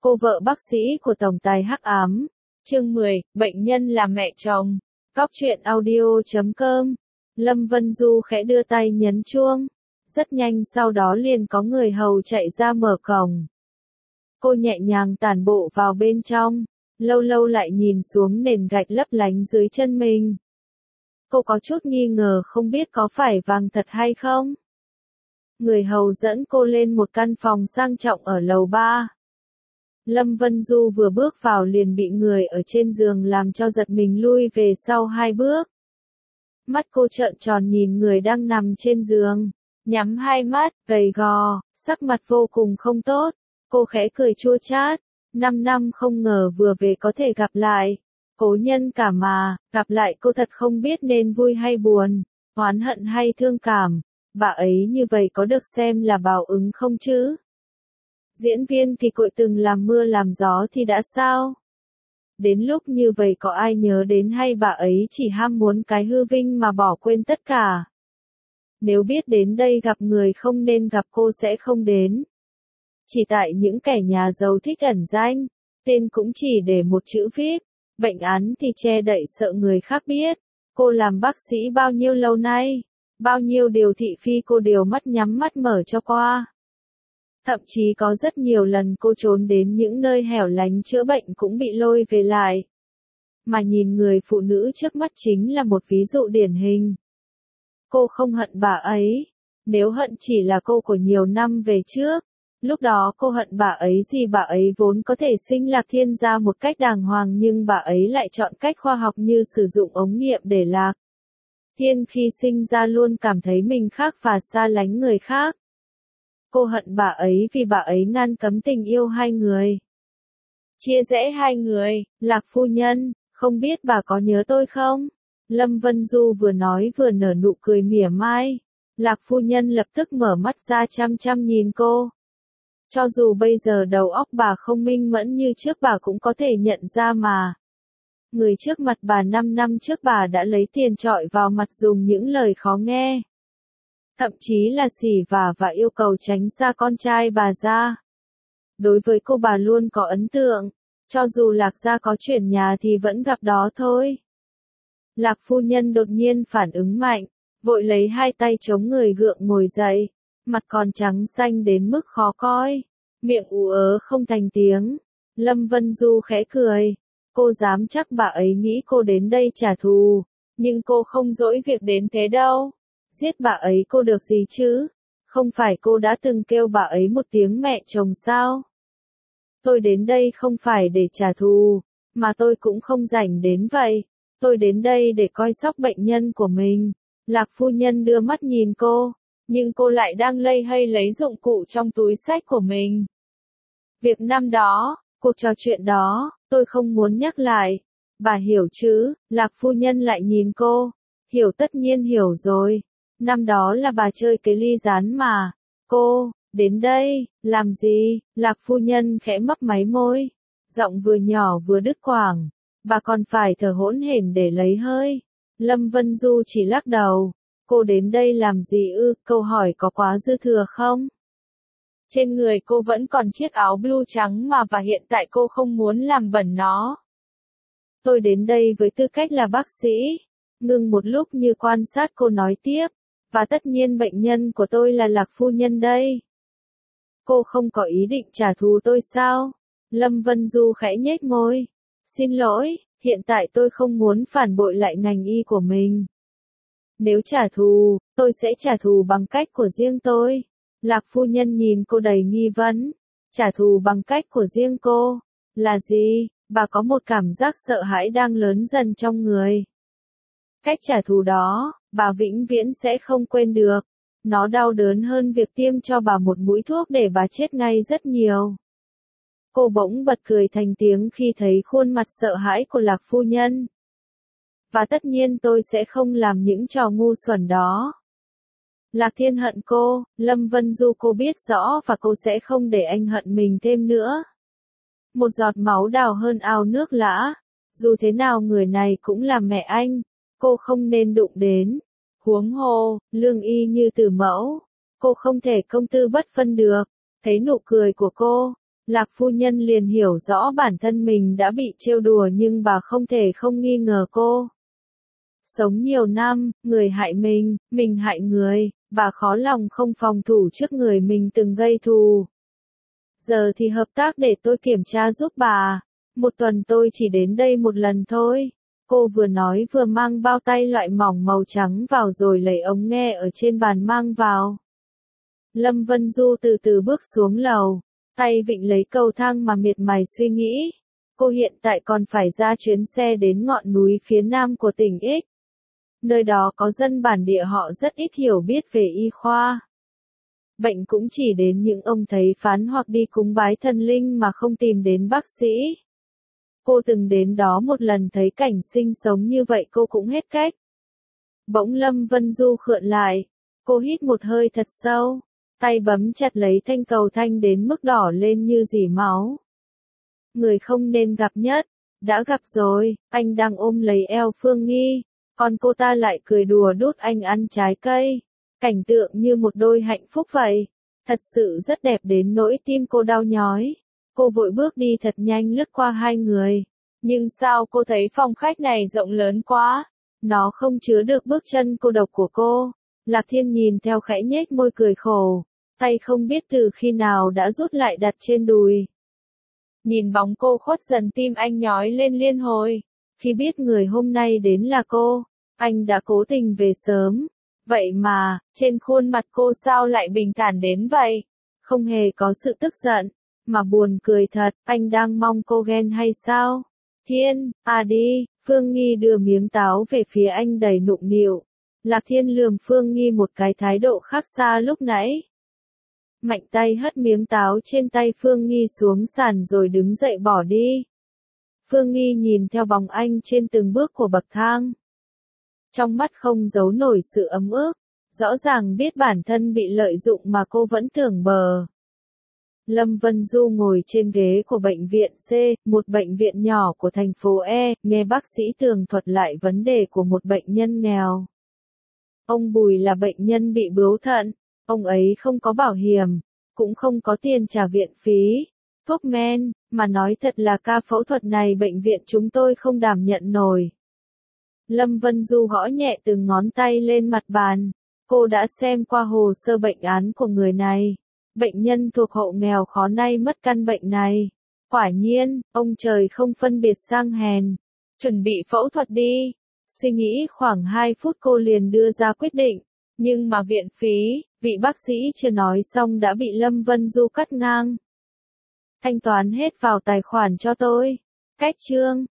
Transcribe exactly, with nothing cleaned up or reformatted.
Cô vợ bác sĩ của tổng tài hắc ám. Chương mười, bệnh nhân là mẹ chồng. Cóc truyện audio chấm com. Lâm Vân Du khẽ đưa tay nhấn chuông. Rất nhanh sau đó liền có người hầu chạy ra mở cổng. Cô nhẹ nhàng tản bộ vào bên trong, lâu lâu lại nhìn xuống nền gạch lấp lánh dưới chân mình. Cô có chút nghi ngờ không biết có phải vàng thật hay không. Người hầu dẫn cô lên một căn phòng sang trọng ở lầu ba. Lâm Vân Du vừa bước vào liền bị người ở trên giường làm cho giật mình lui về sau hai bước. Mắt cô trợn tròn nhìn người đang nằm trên giường, nhắm hai mắt, gầy gò, sắc mặt vô cùng không tốt. Cô khẽ cười chua chát, năm năm không ngờ vừa về có thể gặp lại. Cố nhân cả mà, gặp lại cô thật không biết nên vui hay buồn, oán hận hay thương cảm. Bà ấy như vậy có được xem là báo ứng không chứ? Diễn viên thì cội từng làm mưa làm gió thì đã sao? Đến lúc như vậy có ai nhớ đến hay bà ấy chỉ ham muốn cái hư vinh mà bỏ quên tất cả? Nếu biết đến đây gặp người không nên gặp cô sẽ không đến. Chỉ tại những kẻ nhà giàu thích ẩn danh, tên cũng chỉ để một chữ vê i pê, bệnh án thì che đậy sợ người khác biết. Cô làm bác sĩ bao nhiêu lâu nay, bao nhiêu điều thị phi cô đều mắt nhắm mắt mở cho qua. Thậm chí có rất nhiều lần cô trốn đến những nơi hẻo lánh chữa bệnh cũng bị lôi về lại. Mà nhìn người phụ nữ trước mắt chính là một ví dụ điển hình. Cô không hận bà ấy, nếu hận chỉ là cô của nhiều năm về trước. Lúc đó cô hận bà ấy gì, bà ấy vốn có thể sinh Lạc Thiên ra một cách đàng hoàng nhưng bà ấy lại chọn cách khoa học như sử dụng ống nghiệm để Lạc Thiên khi sinh ra luôn cảm thấy mình khác và xa lánh người khác. Cô hận bà ấy vì bà ấy ngăn cấm tình yêu hai người. Chia rẽ hai người. Lạc phu nhân, không biết bà có nhớ tôi không? Lâm Vân Du vừa nói vừa nở nụ cười mỉa mai. Lạc phu nhân lập tức mở mắt ra chăm chăm nhìn cô. Cho dù bây giờ đầu óc bà không minh mẫn như trước bà cũng có thể nhận ra mà. Người trước mặt bà năm năm trước bà đã lấy tiền trọi vào mặt dùng những lời khó nghe. Thậm chí là xỉ vả và yêu cầu tránh xa con trai bà ra. Đối với cô bà luôn có ấn tượng, cho dù Lạc gia có chuyển nhà thì vẫn gặp đó thôi. Lạc phu nhân đột nhiên phản ứng mạnh, vội lấy hai tay chống người gượng ngồi dậy, mặt còn trắng xanh đến mức khó coi, miệng ú ớ không thành tiếng. Lâm Vân Du khẽ cười, cô dám chắc bà ấy nghĩ cô đến đây trả thù, nhưng cô không dỗi việc đến thế đâu. Giết bà ấy cô được gì chứ? Không phải cô đã từng kêu bà ấy một tiếng mẹ chồng sao? Tôi đến đây không phải để trả thù, mà tôi cũng không rảnh đến vậy. Tôi đến đây để coi sóc bệnh nhân của mình. Lạc phu nhân đưa mắt nhìn cô, nhưng cô lại đang lây hay lấy dụng cụ trong túi xách của mình. Việc năm đó, cuộc trò chuyện đó, tôi không muốn nhắc lại. Bà hiểu chứ? Lạc phu nhân lại nhìn cô. Hiểu, tất nhiên hiểu rồi. Năm đó là bà chơi cái ly rán mà. Cô, đến đây, làm gì? Lạc phu nhân khẽ mấp máy môi. Giọng vừa nhỏ vừa đứt quãng. Bà còn phải thở hỗn hển để lấy hơi. Lâm Vân Du chỉ lắc đầu. Cô đến đây làm gì ư? Câu hỏi có quá dư thừa không? Trên người cô vẫn còn chiếc áo blue trắng mà và hiện tại cô không muốn làm bẩn nó. Tôi đến đây với tư cách là bác sĩ. Ngừng một lúc như quan sát cô nói tiếp. Và tất nhiên bệnh nhân của tôi là Lạc phu nhân đây. Cô không có ý định trả thù tôi sao? Lâm Vân Du khẽ nhếch môi. Xin lỗi, hiện tại tôi không muốn phản bội lại ngành y của mình. Nếu trả thù, tôi sẽ trả thù bằng cách của riêng tôi. Lạc phu nhân nhìn cô đầy nghi vấn. Trả thù bằng cách của riêng cô. Là gì? Bà có một cảm giác sợ hãi đang lớn dần trong người. Cách trả thù đó, bà vĩnh viễn sẽ không quên được. Nó đau đớn hơn việc tiêm cho bà một mũi thuốc để bà chết ngay rất nhiều. Cô bỗng bật cười thành tiếng khi thấy khuôn mặt sợ hãi của Lạc phu nhân. Và tất nhiên tôi sẽ không làm những trò ngu xuẩn đó. Lạc Thiên hận cô, Lâm Vân Du cô biết rõ và cô sẽ không để anh hận mình thêm nữa. Một giọt máu đào hơn ao nước lã. Dù thế nào người này cũng là mẹ anh. Cô không nên đụng đến. Huống hồ, lương y như tử mẫu. Cô không thể công tư bất phân được. Thấy nụ cười của cô, Lạc phu nhân liền hiểu rõ bản thân mình đã bị trêu đùa nhưng bà không thể không nghi ngờ cô. Sống nhiều năm, người hại mình, mình hại người, bà khó lòng không phòng thủ trước người mình từng gây thù. Giờ thì hợp tác để tôi kiểm tra giúp bà. Một tuần tôi chỉ đến đây một lần thôi. Cô vừa nói vừa mang bao tay loại mỏng màu trắng vào rồi lấy ống nghe ở trên bàn mang vào. Lâm Vân Du từ từ bước xuống lầu, tay vịn lấy cầu thang mà miệt mài suy nghĩ. Cô hiện tại còn phải ra chuyến xe đến ngọn núi phía nam của tỉnh X. Nơi đó có dân bản địa họ rất ít hiểu biết về y khoa. Bệnh cũng chỉ đến những ông thầy phán hoặc đi cúng bái thần linh mà không tìm đến bác sĩ. Cô từng đến đó một lần thấy cảnh sinh sống như vậy cô cũng hết cách. Bỗng Lâm Vân Du khựng lại. Cô hít một hơi thật sâu. Tay bấm chặt lấy thanh cầu thanh đến mức đỏ lên như dỉ máu. Người không nên gặp nhất. Đã gặp rồi, anh đang ôm lấy eo Phương Nghi. Còn cô ta lại cười đùa đút anh ăn trái cây. Cảnh tượng như một đôi hạnh phúc vậy. Thật sự rất đẹp đến nỗi tim cô đau nhói. Cô vội bước đi thật nhanh lướt qua hai người. Nhưng sao cô thấy phòng khách này rộng lớn quá. Nó không chứa được bước chân cô độc của cô. Lạc Thiên nhìn theo khẽ nhếch môi cười khổ. Tay không biết từ khi nào đã rút lại đặt trên đùi. Nhìn bóng cô khuất dần tim anh nhói lên liên hồi. Khi biết người hôm nay đến là cô, anh đã cố tình về sớm. Vậy mà, trên khuôn mặt cô sao lại bình thản đến vậy? Không hề có sự tức giận, mà buồn cười thật, anh đang mong cô ghen hay sao? Thiên, à đi, Phương Nghi đưa miếng táo về phía anh đầy nũng nịu. Lạc Thiên lườm Phương Nghi một cái thái độ khác xa lúc nãy. Mạnh tay hất miếng táo trên tay Phương Nghi xuống sàn rồi đứng dậy bỏ đi. Phương Nghi nhìn theo bóng anh trên từng bước của bậc thang. Trong mắt không giấu nổi sự ấm ức, rõ ràng biết bản thân bị lợi dụng mà cô vẫn tưởng bờ. Lâm Vân Du ngồi trên ghế của bệnh viện C, một bệnh viện nhỏ của thành phố E, nghe bác sĩ tường thuật lại vấn đề của một bệnh nhân nghèo. Ông Bùi là bệnh nhân bị bướu thận, ông ấy không có bảo hiểm, cũng không có tiền trả viện phí, thuốc men, mà nói thật là ca phẫu thuật này bệnh viện chúng tôi không đảm nhận nổi. Lâm Vân Du gõ nhẹ từng ngón tay lên mặt bàn. Cô đã xem qua hồ sơ bệnh án của người này. Bệnh nhân thuộc hộ nghèo khó nay mất căn bệnh này. Quả nhiên, ông trời không phân biệt sang hèn. Chuẩn bị phẫu thuật đi. Suy nghĩ khoảng hai phút cô liền đưa ra quyết định. Nhưng mà viện phí, vị bác sĩ chưa nói xong đã bị Lâm Vân Du cắt ngang. Thanh toán hết vào tài khoản cho tôi. Cách chương.